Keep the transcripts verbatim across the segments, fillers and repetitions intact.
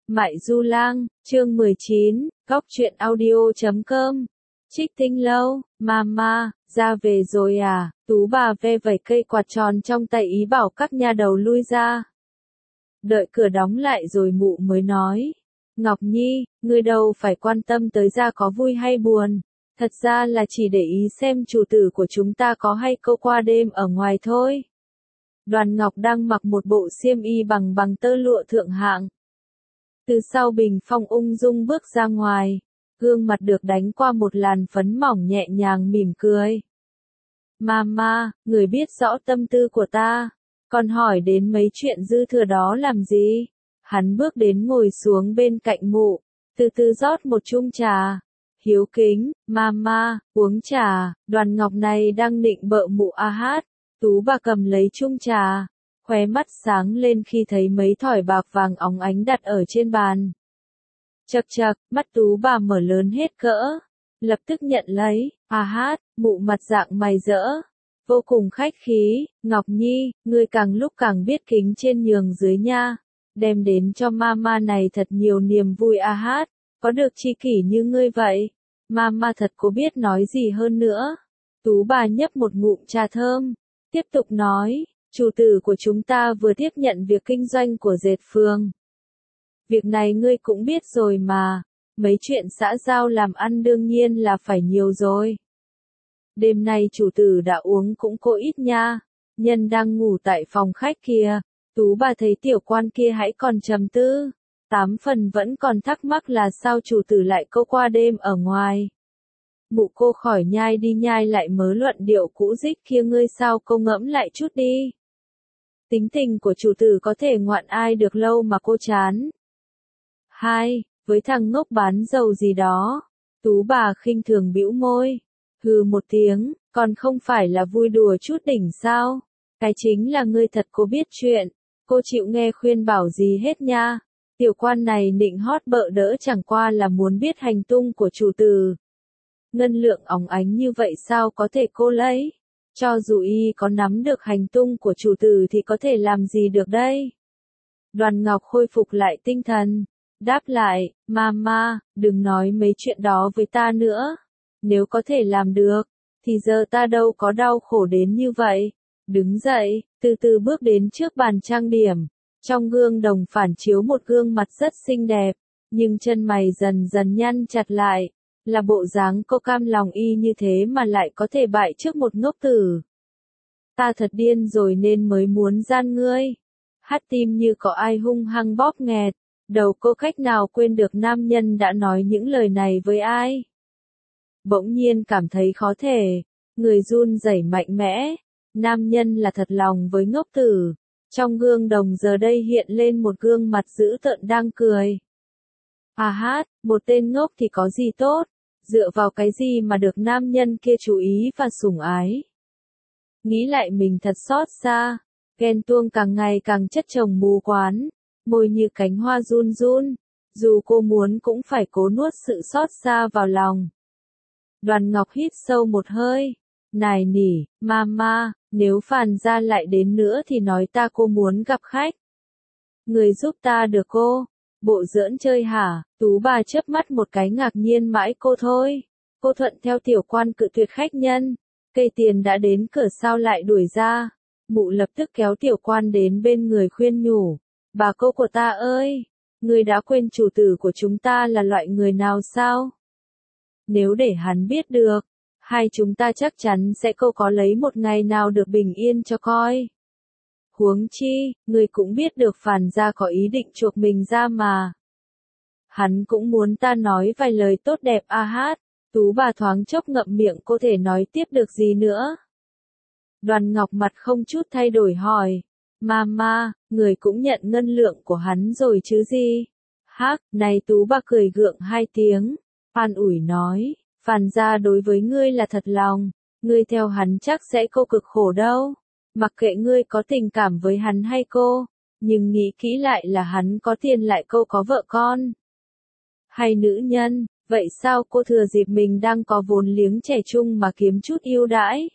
Mại Du Lang, chương mười chín, góc truyện audio chấm com. Trích Tinh Lâu, mama, ra về rồi à? Tú bà ve vẩy cây quạt tròn trong tay ý bảo các nha đầu lui ra. Đợi cửa đóng lại rồi mụ mới nói. Ngọc Nhi, ngươi đâu phải quan tâm tới ra có vui hay buồn. Thật ra là chỉ để ý xem chủ tử của chúng ta có hay câu qua đêm ở ngoài thôi. Đoàn Ngọc đang mặc một bộ xiêm y bằng bằng tơ lụa thượng hạng. Từ sau bình phong ung dung bước ra ngoài, gương mặt được đánh qua một làn phấn mỏng nhẹ nhàng mỉm cười. Mama, người biết rõ tâm tư của ta, còn hỏi đến mấy chuyện dư thừa đó làm gì? Hắn bước đến ngồi xuống bên cạnh mụ, từ từ rót một chung trà. Hiếu kính, mama, uống trà. Đoàn Ngọc này đang nịnh bợ mụ a hát. Tú bà cầm lấy chung trà, khóe mắt sáng lên khi thấy mấy thỏi bạc vàng óng ánh đặt ở trên bàn. Chậc chậc, mắt Tú bà mở lớn hết cỡ, lập tức nhận lấy. A hát, mụ mặt dạng mày rỡ, vô cùng khách khí. Ngọc Nhi, ngươi càng lúc càng biết kính trên nhường dưới nha, đem đến cho mama này thật nhiều niềm vui. A hát, có được tri kỷ như ngươi vậy, mama thật có biết nói gì hơn nữa. Tú bà nhấp một ngụm trà thơm, tiếp tục nói, chủ tử của chúng ta vừa tiếp nhận việc kinh doanh của dệt phường. Việc này ngươi cũng biết rồi mà, mấy chuyện xã giao làm ăn đương nhiên là phải nhiều rồi. Đêm nay chủ tử đã uống cũng cô ít nha, nhân đang ngủ tại phòng khách kia. Tú bà thấy tiểu quan kia hãy còn trầm tư, tám phần vẫn còn thắc mắc là sao chủ tử lại câu qua đêm ở ngoài. Mụ cô khỏi nhai đi nhai lại mớ luận điệu cũ dích kia, ngươi sao cô ngẫm lại chút đi. Tính tình của chủ tử có thể ngoạn ai được lâu mà cô chán. Hai, với thằng ngốc bán dầu gì đó. Tú bà khinh thường bĩu môi, hừ một tiếng, còn không phải là vui đùa chút đỉnh sao. Cái chính là ngươi thật cô biết chuyện, cô chịu nghe khuyên bảo gì hết nha. Tiểu quan này nịnh hót bợ đỡ chẳng qua là muốn biết hành tung của chủ tử. Ngân lượng óng ánh như vậy sao có thể cô lấy? Cho dù y có nắm được hành tung của chủ tử thì có thể làm gì được đây? Đoàn Ngọc khôi phục lại tinh thần, đáp lại, mama, đừng nói mấy chuyện đó với ta nữa. Nếu có thể làm được, thì giờ ta đâu có đau khổ đến như vậy. Đứng dậy, từ từ bước đến trước bàn trang điểm. Trong gương đồng phản chiếu một gương mặt rất xinh đẹp, nhưng chân mày dần dần nhăn chặt lại. Là bộ dáng cô cam lòng y như thế mà lại có thể bại trước một ngốc tử. Ta thật điên rồi nên mới muốn gian ngươi. Hát tim như có ai hung hăng bóp nghẹt, đầu cô cách nào quên được nam nhân đã nói những lời này với ai. Bỗng nhiên cảm thấy khó thể, người run rẩy mạnh mẽ, nam nhân là thật lòng với ngốc tử. Trong gương đồng giờ đây hiện lên một gương mặt dữ tợn đang cười. À hát, một tên ngốc thì có gì tốt, dựa vào cái gì mà được nam nhân kia chú ý và sủng ái. Nghĩ lại mình thật xót xa, ghen tuông càng ngày càng chất chồng mù quáng, môi như cánh hoa run run, dù cô muốn cũng phải cố nuốt sự xót xa vào lòng. Đoàn Ngọc hít sâu một hơi, nài nỉ, mama, nếu Phàn gia lại đến nữa thì nói ta cô muốn gặp khách. Người giúp ta được cô. Bộ giỡn chơi hả? Tú bà chớp mắt một cái ngạc nhiên mãi cô thôi. Cô thuận theo tiểu quan cự tuyệt khách nhân. Cây tiền đã đến cửa sao lại đuổi ra. Mụ lập tức kéo tiểu quan đến bên người khuyên nhủ. Bà cô của ta ơi! Người đã quên chủ tử của chúng ta là loại người nào sao? Nếu để hắn biết được, hai chúng ta chắc chắn sẽ câu có lấy một ngày nào được bình yên cho coi. Huống chi, người cũng biết được Phàn gia có ý định chuộc mình ra mà. Hắn cũng muốn ta nói vài lời tốt đẹp. A hát, Tú bà thoáng chốc ngậm miệng, cô thể nói tiếp được gì nữa. Đoàn Ngọc mặt không chút thay đổi hỏi, mama, người cũng nhận ngân lượng của hắn rồi chứ gì? Hắc, này Tú bà cười gượng hai tiếng, an ủi nói, Phàn gia đối với ngươi là thật lòng, ngươi theo hắn chắc sẽ cô cực khổ đâu. Mặc kệ ngươi có tình cảm với hắn hay cô, nhưng nghĩ kỹ lại là hắn có tiền lại cô có vợ con. Hay nữ nhân, vậy sao cô thừa dịp mình đang có vốn liếng trẻ trung mà kiếm chút ưu đãi?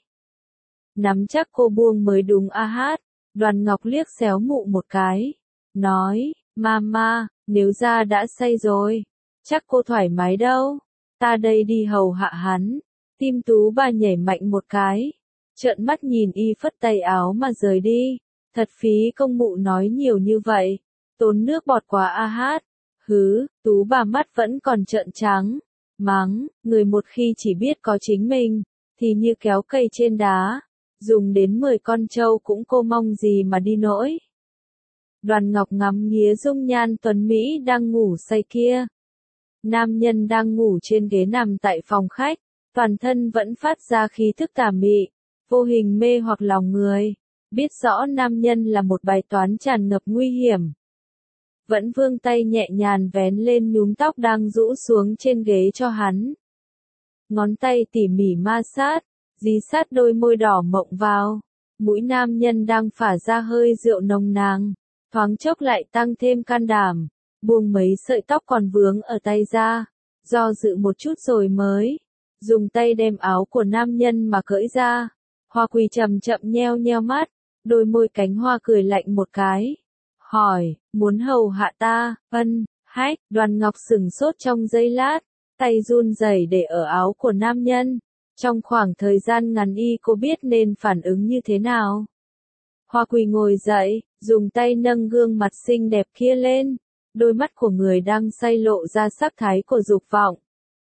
Nắm chắc cô buông mới đúng. A hát, Đoàn Ngọc liếc xéo mụ một cái, nói, mama, Nếu ra đã say rồi, chắc cô thoải mái đâu. Ta đây đi hầu hạ hắn. Tim Tú bà nhảy mạnh một cái. Trợn mắt nhìn y phất tay áo mà rời đi. Thật phí công mụ nói nhiều như vậy. Tốn nước bọt quá a hát. Hứ, Tú bà mắt vẫn còn trợn trắng. Mắng, người một khi chỉ biết có chính mình, thì như kéo cây trên đá. Dùng đến mười con trâu cũng cô mong gì mà đi nỗi. Đoàn Ngọc ngắm nghía dung nhan tuấn Mỹ đang ngủ say kia. Nam nhân đang ngủ trên ghế nằm tại phòng khách, toàn thân vẫn phát ra khí thức tà mị, vô hình mê hoặc lòng người. Biết rõ nam nhân là một bài toán tràn ngập nguy hiểm. Vẫn vươn tay nhẹ nhàng vén lên nhúm tóc đang rũ xuống trên ghế cho hắn. Ngón tay tỉ mỉ ma sát, dí sát đôi môi đỏ mộng vào. Mũi nam nhân đang phả ra hơi rượu nồng nàn, thoáng chốc lại tăng thêm can đảm, buông mấy sợi tóc còn vướng ở tay ra, do dự một chút rồi mới dùng tay đem áo của nam nhân mà cởi ra. Hoa Quỳ chậm chậm nheo nheo mắt, đôi môi cánh hoa cười lạnh một cái. Hỏi, muốn hầu hạ ta? Ân, hách. Đoàn Ngọc sững sốt trong giây lát, tay run rẩy để ở áo của nam nhân. Trong khoảng thời gian ngắn y cô biết nên phản ứng như thế nào. Hoa Quỳ ngồi dậy, dùng tay nâng gương mặt xinh đẹp kia lên. Đôi mắt của người đang say lộ ra sắc thái của dục vọng.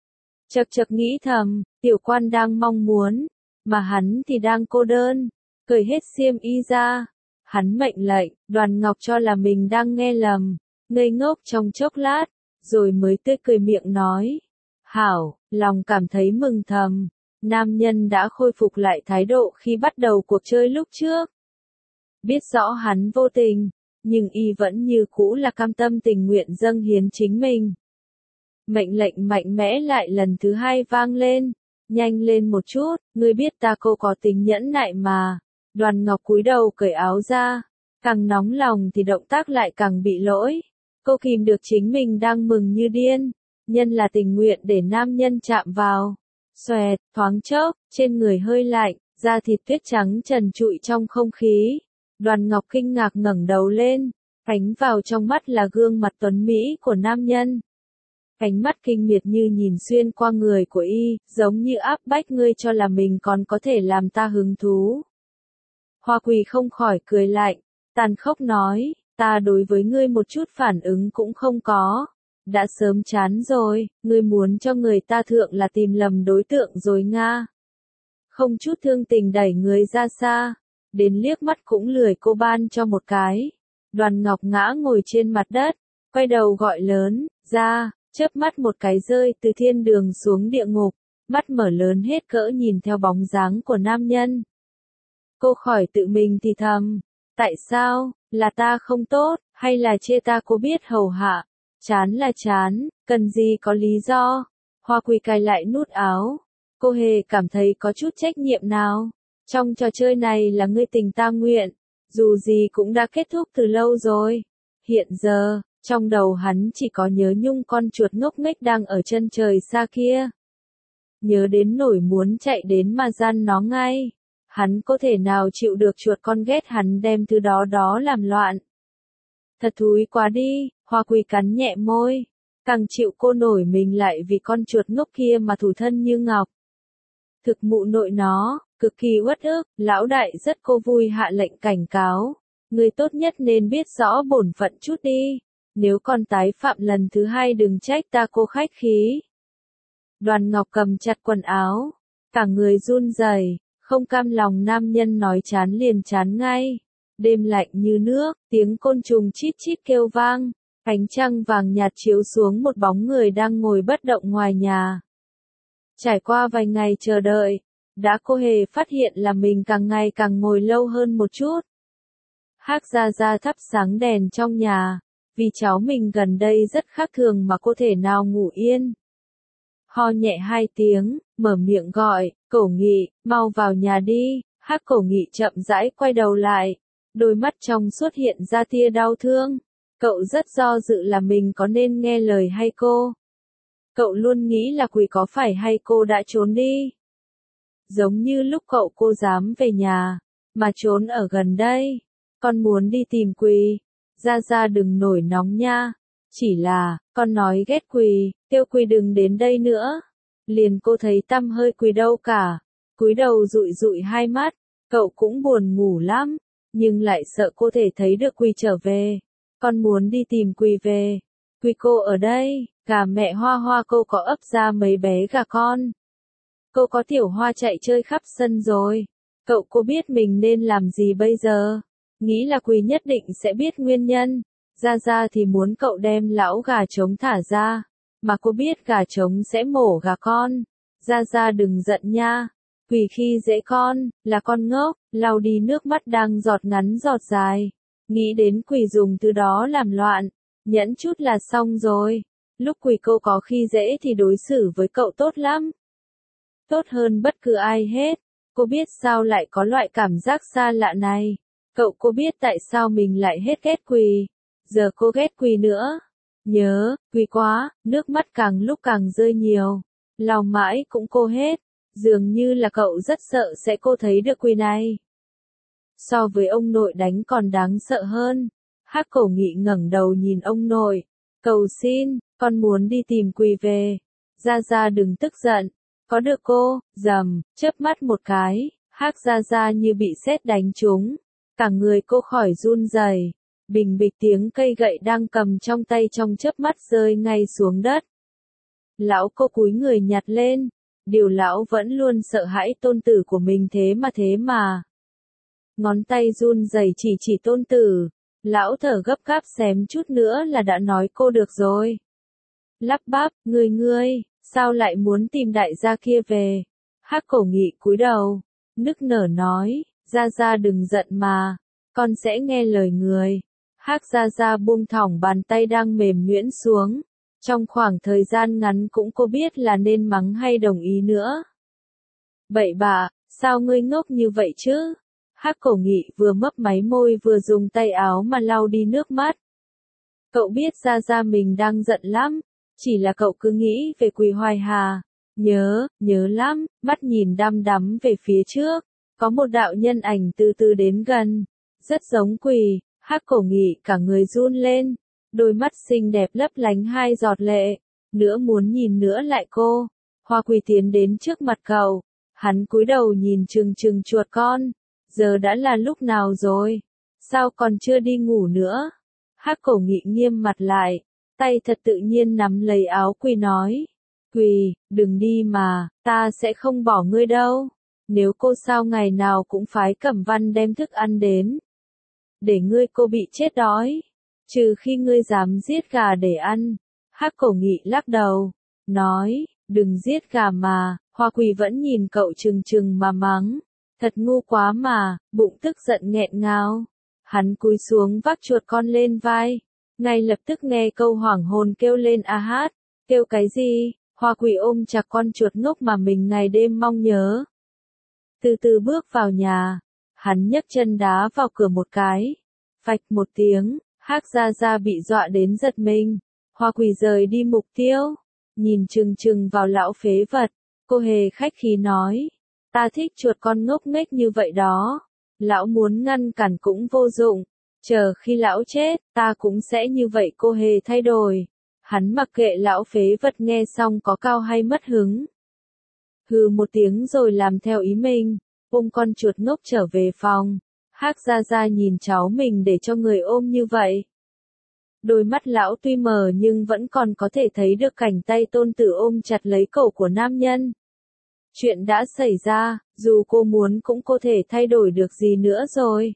Chật chật nghĩ thầm, tiểu quan đang mong muốn, mà hắn thì đang cô đơn. Cởi hết xiêm y ra. Hắn mệnh lệnh, Đoàn Ngọc cho là mình đang nghe lầm, ngây ngốc trong chốc lát, rồi mới tươi cười miệng nói. Hảo, lòng cảm thấy mừng thầm, nam nhân đã khôi phục lại thái độ khi bắt đầu cuộc chơi lúc trước. Biết rõ hắn vô tình, nhưng y vẫn như cũ là cam tâm tình nguyện dâng hiến chính mình. Mệnh lệnh mạnh mẽ lại lần thứ hai vang lên, nhanh lên một chút, ngươi biết ta cô có tính nhẫn nại mà. Đoàn Ngọc cúi đầu cởi áo ra, càng nóng lòng thì động tác lại càng bị lỗi. Cô kìm được chính mình đang mừng như điên, nhân là tình nguyện để nam nhân chạm vào. Xoẹt, thoáng chốc, trên người hơi lạnh, da thịt tuyết trắng trần trụi trong không khí. Đoàn Ngọc kinh ngạc ngẩng đầu lên, ánh vào trong mắt là gương mặt tuấn Mỹ của nam nhân. Ánh mắt kinh miệt như nhìn xuyên qua người của y, giống như áp bách ngươi cho là mình còn có thể làm ta hứng thú. Hoa Quỳ không khỏi cười lạnh, tàn khốc nói, ta đối với ngươi một chút phản ứng cũng không có. Đã sớm chán rồi, ngươi muốn cho người ta thượng là tìm lầm đối tượng rồi nga. Không chút thương tình đẩy người ra xa, đến liếc mắt cũng lười cô ban cho một cái. Đoàn Ngọc ngã ngồi trên mặt đất, quay đầu gọi lớn, ra, chớp mắt một cái rơi từ thiên đường xuống địa ngục, mắt mở lớn hết cỡ nhìn theo bóng dáng của nam nhân. Cô khỏi tự mình thì thầm, tại sao, là ta không tốt, hay là chê ta cô biết hầu hạ, chán là chán, cần gì có lý do. Hoa Quỳ cài lại nút áo, cô hề cảm thấy có chút trách nhiệm nào, trong trò chơi này là ngươi tình ta nguyện, dù gì cũng đã kết thúc từ lâu rồi. Hiện giờ, trong đầu hắn chỉ có nhớ nhung con chuột ngốc nghếch đang ở chân trời xa kia. Nhớ đến nổi muốn chạy đến mà gian nó ngay. Hắn có thể nào chịu được chuột con ghét hắn đem thứ đó đó làm loạn. Thật thúi quá đi, Hoa Quỳ cắn nhẹ môi. Càng chịu cô nổi mình lại vì con chuột ngốc kia mà thủ thân như ngọc. Thực mụ nội nó, cực kỳ uất ức, lão đại rất cô vui hạ lệnh cảnh cáo. Người tốt nhất nên biết rõ bổn phận chút đi. Nếu còn tái phạm lần thứ hai đừng trách ta cô khách khí. Đoàn Ngọc cầm chặt quần áo, cả người run rẩy. Không cam lòng nam nhân nói chán liền chán ngay. Đêm lạnh như nước, tiếng côn trùng chít chít kêu vang, ánh trăng vàng nhạt chiếu xuống một bóng người đang ngồi bất động ngoài nhà. Trải qua vài ngày chờ đợi, đã cô hề phát hiện là mình càng ngày càng ngồi lâu hơn một chút. Hắc Gia Gia thắp sáng đèn trong nhà, vì cháu mình gần đây rất khác thường mà cô thể nào ngủ yên. Ho nhẹ hai tiếng, mở miệng gọi, Cổ Nghị, mau vào nhà đi. Hắc Cổ Nghị chậm rãi quay đầu lại, đôi mắt trong xuất hiện ra tia đau thương. Cậu rất do dự là mình có nên nghe lời hay cô. Cậu luôn nghĩ là Quỳ có phải hay cô đã trốn đi. Giống như lúc cậu cô dám về nhà, mà trốn ở gần đây. Con muốn đi tìm Quỳ. Gia Gia đừng nổi nóng nha. Chỉ là, con nói ghét Quỳ, kêu Quỳ đừng đến đây nữa. Liền cô thấy tăm hơi Quỳ đâu cả. Cúi đầu dụi dụi hai mắt, cậu cũng buồn ngủ lắm, nhưng lại sợ cô thể thấy được Quỳ trở về. Con muốn đi tìm Quỳ về. Quỳ cô ở đây, gà mẹ Hoa Hoa cô có ấp ra mấy bé gà con. Cô có Tiểu Hoa chạy chơi khắp sân rồi. Cậu cô biết mình nên làm gì bây giờ? Nghĩ là Quỳ nhất định sẽ biết nguyên nhân. Ra Ra thì muốn cậu đem lão gà trống thả ra. Mà cô biết gà trống sẽ mổ gà con. Ra Ra đừng giận nha. Quỳ khi dễ con, là con ngốc, lau đi nước mắt đang giọt ngắn giọt dài. Nghĩ đến Quỳ dùng từ đó làm loạn. Nhẫn chút là xong rồi. Lúc Quỳ cô có khi dễ thì đối xử với cậu tốt lắm. Tốt hơn bất cứ ai hết. Cô biết sao lại có loại cảm giác xa lạ này. Cậu cô biết tại sao mình lại hết ghét Quỳ. Giờ cô ghét Quỳ nữa. Nhớ, Quỳ quá, nước mắt càng lúc càng rơi nhiều. Lau mãi cũng cô hết. Dường như là cậu rất sợ sẽ cô thấy được Quỳ này. So với ông nội đánh còn đáng sợ hơn. Hắc Cổ Nghị ngẩng đầu nhìn ông nội. Cầu xin, con muốn đi tìm Quỳ về. Ra Ra đừng tức giận. Có được cô, rầm, chớp mắt một cái, Hắc Ra Ra như bị sét đánh trúng. Cả người cô khỏi run rẩy. Bình bịch tiếng cây gậy đang cầm trong tay trong chớp mắt rơi ngay xuống đất. Lão cô cúi người nhặt lên. Điều lão vẫn luôn sợ hãi tôn tử của mình thế mà thế mà. Ngón tay run rẩy chỉ chỉ tôn tử. Lão thở gấp gáp xém chút nữa là đã nói cô được rồi. Lắp bắp, ngươi ngươi, sao lại muốn tìm đại gia kia về? Hắc Cổ Nghị cúi đầu, nức nở nói, Ra Ra đừng giận mà, con sẽ nghe lời người. Hắc Ra Ra buông thõng bàn tay đang mềm nhuyễn xuống. Trong khoảng thời gian ngắn cũng cô biết là nên mắng hay đồng ý nữa. Bậy bạ, sao ngươi ngốc như vậy chứ? Hắc Cổ Nghị vừa mấp máy môi vừa dùng tay áo mà lau đi nước mắt. Cậu biết Ra Ra mình đang giận lắm, chỉ là cậu cứ nghĩ về Quỳ hoài hà. Nhớ, nhớ lắm, mắt nhìn đăm đắm về phía trước. Có một đạo nhân ảnh từ từ đến gần. Rất giống Quỳ, Hắc Cổ Nghị cả người run lên. Đôi mắt xinh đẹp lấp lánh hai giọt lệ. Nữa muốn nhìn nữa lại cô. Hoa Quỳ tiến đến trước mặt cậu. Hắn cúi đầu nhìn chừng chừng chuột con. Giờ đã là lúc nào rồi? Sao còn chưa đi ngủ nữa? Hắc Cổ Nghị nghiêm mặt lại. Tay thật tự nhiên nắm lấy áo Quỳ nói. Quỳ, đừng đi mà, ta sẽ không bỏ ngươi đâu. Nếu cô sao ngày nào cũng phái Cẩm Văn đem thức ăn đến. Để ngươi cô bị chết đói. Trừ khi ngươi dám giết gà để ăn. Hắc Cổ Nghị lắc đầu. Nói, đừng giết gà mà. Hoa Quỳ vẫn nhìn cậu trừng trừng mà mắng. Thật ngu quá mà, bụng tức giận nghẹn ngào. Hắn cúi xuống vác chuột con lên vai. Ngay lập tức nghe câu hoảng hồn kêu lên a hát. Kêu cái gì? Hoa Quỳ ôm chặt con chuột ngốc mà mình ngày đêm mong nhớ. Từ từ bước vào nhà. Hắn nhấc chân đá vào cửa một cái. Phạch một tiếng, Hắc Ra Ra bị dọa đến giật mình. Hoa Quỳ rời đi mục tiêu. Nhìn chừng chừng vào lão phế vật. Cô hề khách khí nói. Ta thích chuột con ngốc nghếch như vậy đó. Lão muốn ngăn cản cũng vô dụng. Chờ khi lão chết, ta cũng sẽ như vậy cô hề thay đổi. Hắn mặc kệ lão phế vật nghe xong có cao hay mất hứng. Hừ một tiếng rồi làm theo ý mình. Ôm con chuột ngốc trở về phòng. Hắc Ra Ra nhìn cháu mình để cho người ôm như vậy. Đôi mắt lão tuy mờ nhưng vẫn còn có thể thấy được cảnh tay tôn tử ôm chặt lấy cổ của nam nhân. Chuyện đã xảy ra, dù cô muốn cũng không thể thay đổi được gì nữa rồi.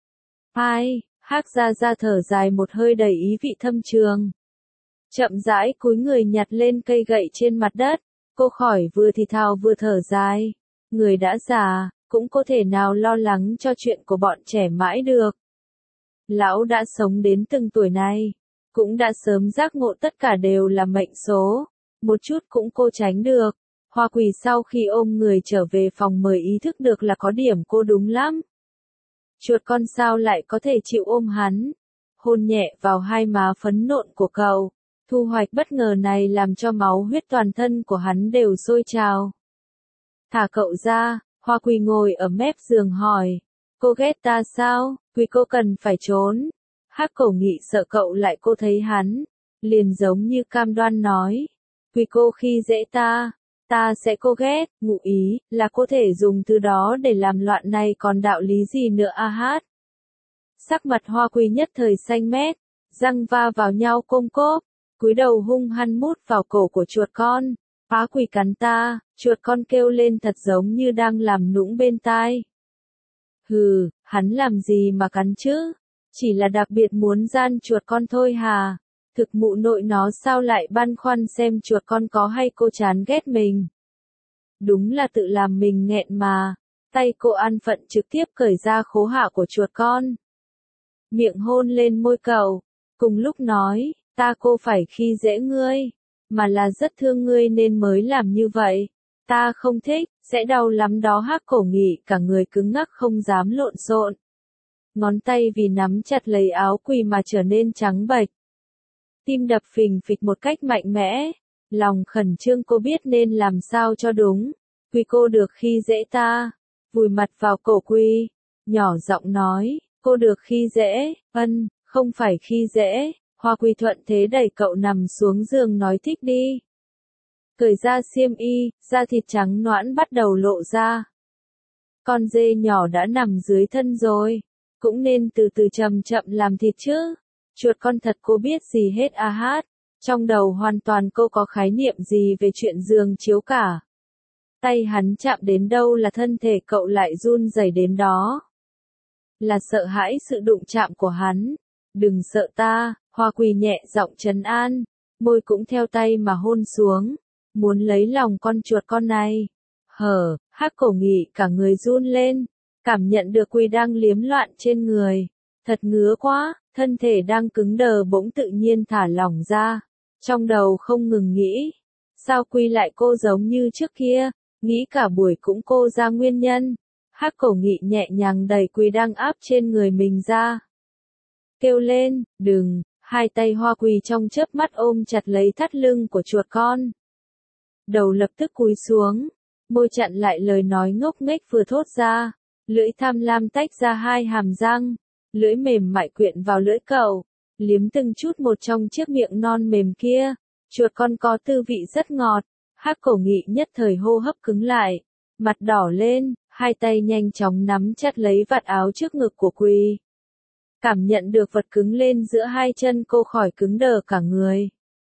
Ai, Hắc Ra Ra thở dài một hơi đầy ý vị thâm trường. Chậm rãi cúi người nhặt lên cây gậy trên mặt đất. Cô khỏi vừa thì thào vừa thở dài. Người đã già, cũng có thể nào lo lắng cho chuyện của bọn trẻ mãi được. Lão đã sống đến từng tuổi này. Cũng đã sớm giác ngộ tất cả đều là mệnh số. Một chút cũng cô tránh được. Hoa Quỳ sau khi ôm người trở về phòng mới ý thức được là có điểm cô đúng lắm. Chuột con sao lại có thể chịu ôm hắn. Hôn nhẹ vào hai má phấn nộn của cậu. Thu hoạch bất ngờ này làm cho máu huyết toàn thân của hắn đều sôi trào. Thả cậu ra, Hoa Quỳ ngồi ở mép giường hỏi. Cô ghét ta sao? Quỳ cô cần phải trốn. Hắc Cổ Nghị sợ cậu lại cô thấy hắn. liền giống như cam đoan nói. Quy cô khi dễ ta, ta sẽ cô ghét, ngụ ý, là cô thể dùng từ đó để làm loạn này còn đạo lý gì nữa a hát. Sắc mặt Hoa Quy nhất thời xanh mét, răng va vào nhau côm cốp, cúi đầu hung hăng mút vào cổ của chuột con. Phá quỷ cắn ta, chuột con kêu lên thật giống như đang làm nũng bên tai. Hừ, hắn làm gì mà cắn chứ? Chỉ là đặc biệt muốn gian chuột con thôi hà. Thực mụ nội nó sao lại băn khoăn xem chuột con có hay cô chán ghét mình. Đúng là tự làm mình nghẹn mà. Tay cô an phận trực tiếp cởi ra khố hạ của chuột con. Miệng hôn lên môi cậu, cùng lúc nói, ta cô phải khi dễ ngươi, mà là rất thương ngươi nên mới làm như vậy. Ta không thích, sẽ đau lắm đó. Hắc Cổ Nghị cả người cứng ngắc không dám lộn xộn. Ngón tay vì nắm chặt lấy áo Quỳ mà trở nên trắng bệch. Tim đập phình phịch một cách mạnh mẽ, lòng khẩn trương cô biết nên làm sao cho đúng. Quỳ cô được khi dễ ta, vùi mặt vào cổ Quỳ, nhỏ giọng nói, cô được khi dễ, ân, không phải khi dễ. Hoa Quy thuận thế đẩy cậu nằm xuống giường nói thích đi. Cởi ra xiêm y, da thịt trắng nõn bắt đầu lộ ra. Con dê nhỏ đã nằm dưới thân rồi, cũng nên từ từ chậm chậm làm thịt chứ. Chuột con thật cô biết gì hết a hát, trong đầu hoàn toàn cô có khái niệm gì về chuyện giường chiếu cả. Tay hắn chạm đến đâu là thân thể cậu lại run rẩy đến đó. Là sợ hãi sự đụng chạm của hắn. Đừng sợ ta, Hoa Quy nhẹ giọng trấn an, môi cũng theo tay mà hôn xuống, muốn lấy lòng con chuột con này. Hở, Hắc Cổ Nghị cả người run lên, cảm nhận được Quy đang liếm loạn trên người. Thật ngứa quá, thân thể đang cứng đờ bỗng tự nhiên thả lỏng ra. Trong đầu không ngừng nghĩ, sao Quy lại cô giống như trước kia, nghĩ cả buổi cũng cô ra nguyên nhân. Hắc Cổ Nghị nhẹ nhàng đẩy Quy đang áp trên người mình ra. Kêu lên, đừng, hai tay Hoa Quy trong chớp mắt ôm chặt lấy thắt lưng của chuột con. Đầu lập tức cúi xuống, môi chặn lại lời nói ngốc nghếch vừa thốt ra, lưỡi tham lam tách ra hai hàm răng, lưỡi mềm mại quyện vào lưỡi cậu, liếm từng chút một trong chiếc miệng non mềm kia. Chuột con có tư vị rất ngọt. Hắc Cổ Nghị nhất thời hô hấp cứng lại, mặt đỏ lên, hai tay nhanh chóng nắm chặt lấy vạt áo trước ngực của Quy. Cảm nhận được vật cứng lên giữa hai chân cô khỏi cứng đờ cả người.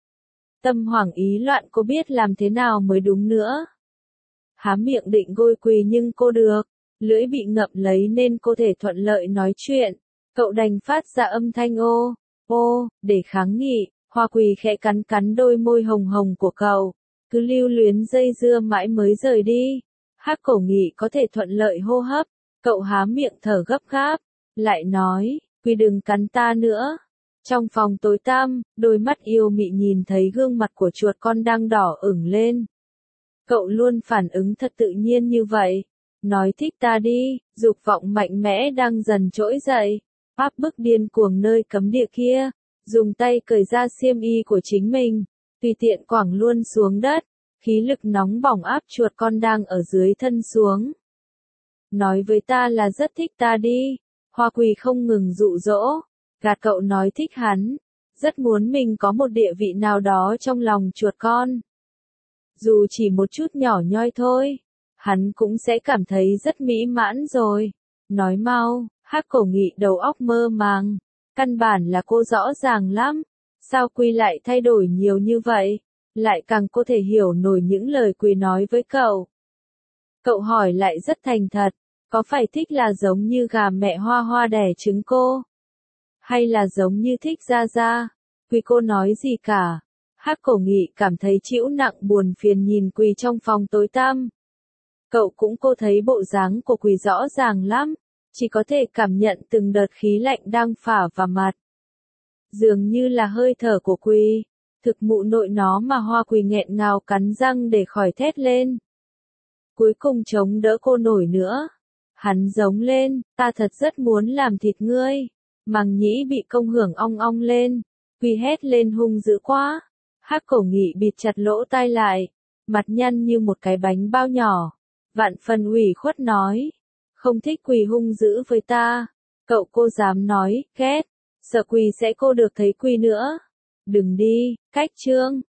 Tâm hoảng ý loạn cô biết làm thế nào mới đúng nữa. Há miệng định gôi Quy nhưng cô được, lưỡi bị ngậm lấy nên cô thể thuận lợi nói chuyện. Cậu đành phát ra âm thanh ô, ô, để kháng nghị. Hoa Quy khẽ cắn cắn đôi môi hồng hồng của cậu, cứ lưu luyến dây dưa mãi mới rời đi. Hắc Cổ Nghị có thể thuận lợi hô hấp, cậu há miệng thở gấp gáp, lại nói, Quy đừng cắn ta nữa. Trong phòng tối tăm, đôi mắt yêu mị nhìn thấy gương mặt của chuột con đang đỏ ửng lên. Cậu luôn phản ứng thật tự nhiên như vậy, nói thích ta đi, dục vọng mạnh mẽ đang dần trỗi dậy, áp bức điên cuồng nơi cấm địa kia, dùng tay cởi ra xiêm y của chính mình, tùy tiện quẳng luôn xuống đất, khí lực nóng bỏng áp chuột con đang ở dưới thân xuống. Nói với ta là rất thích ta đi. Hoa Quy không ngừng dụ dỗ, gạt cậu nói thích hắn, rất muốn mình có một địa vị nào đó trong lòng chuột con. Dù chỉ một chút nhỏ nhoi thôi, hắn cũng sẽ cảm thấy rất mỹ mãn rồi. Nói mau, Hắc Cổ Nghị đầu óc mơ màng, căn bản là cô rõ ràng lắm, sao Quy lại thay đổi nhiều như vậy, lại càng có thể hiểu nổi những lời Quy nói với cậu. Cậu hỏi lại rất thành thật. Có phải thích là giống như gà mẹ Hoa Hoa đẻ trứng cô? Hay là giống như thích Gia Gia? Quy cô nói gì cả. Hắc Cổ Nghị cảm thấy chịu nặng buồn phiền nhìn Quy trong phòng tối tăm. Cậu cũng cô thấy bộ dáng của Quy rõ ràng lắm, chỉ có thể cảm nhận từng đợt khí lạnh đang phả vào mặt. Dường như là hơi thở của Quy. Thực mụ nội nó mà Hoa Quy nghẹn ngào cắn răng để khỏi thét lên. Cuối cùng chống đỡ cô nổi nữa. Hắn giống lên, ta thật rất muốn làm thịt ngươi. Màng nhĩ bị công hưởng ong ong lên. Quy hét lên hung dữ quá. Hắc Cổ Nghị bịt chặt lỗ tai lại. Mặt nhăn như một cái bánh bao nhỏ. Vạn phần ủy khuất nói. Không thích Quy hung dữ với ta. Cậu cô dám nói, ghét. Sợ Quy sẽ cô được thấy Quy nữa. Đừng đi, cách chương.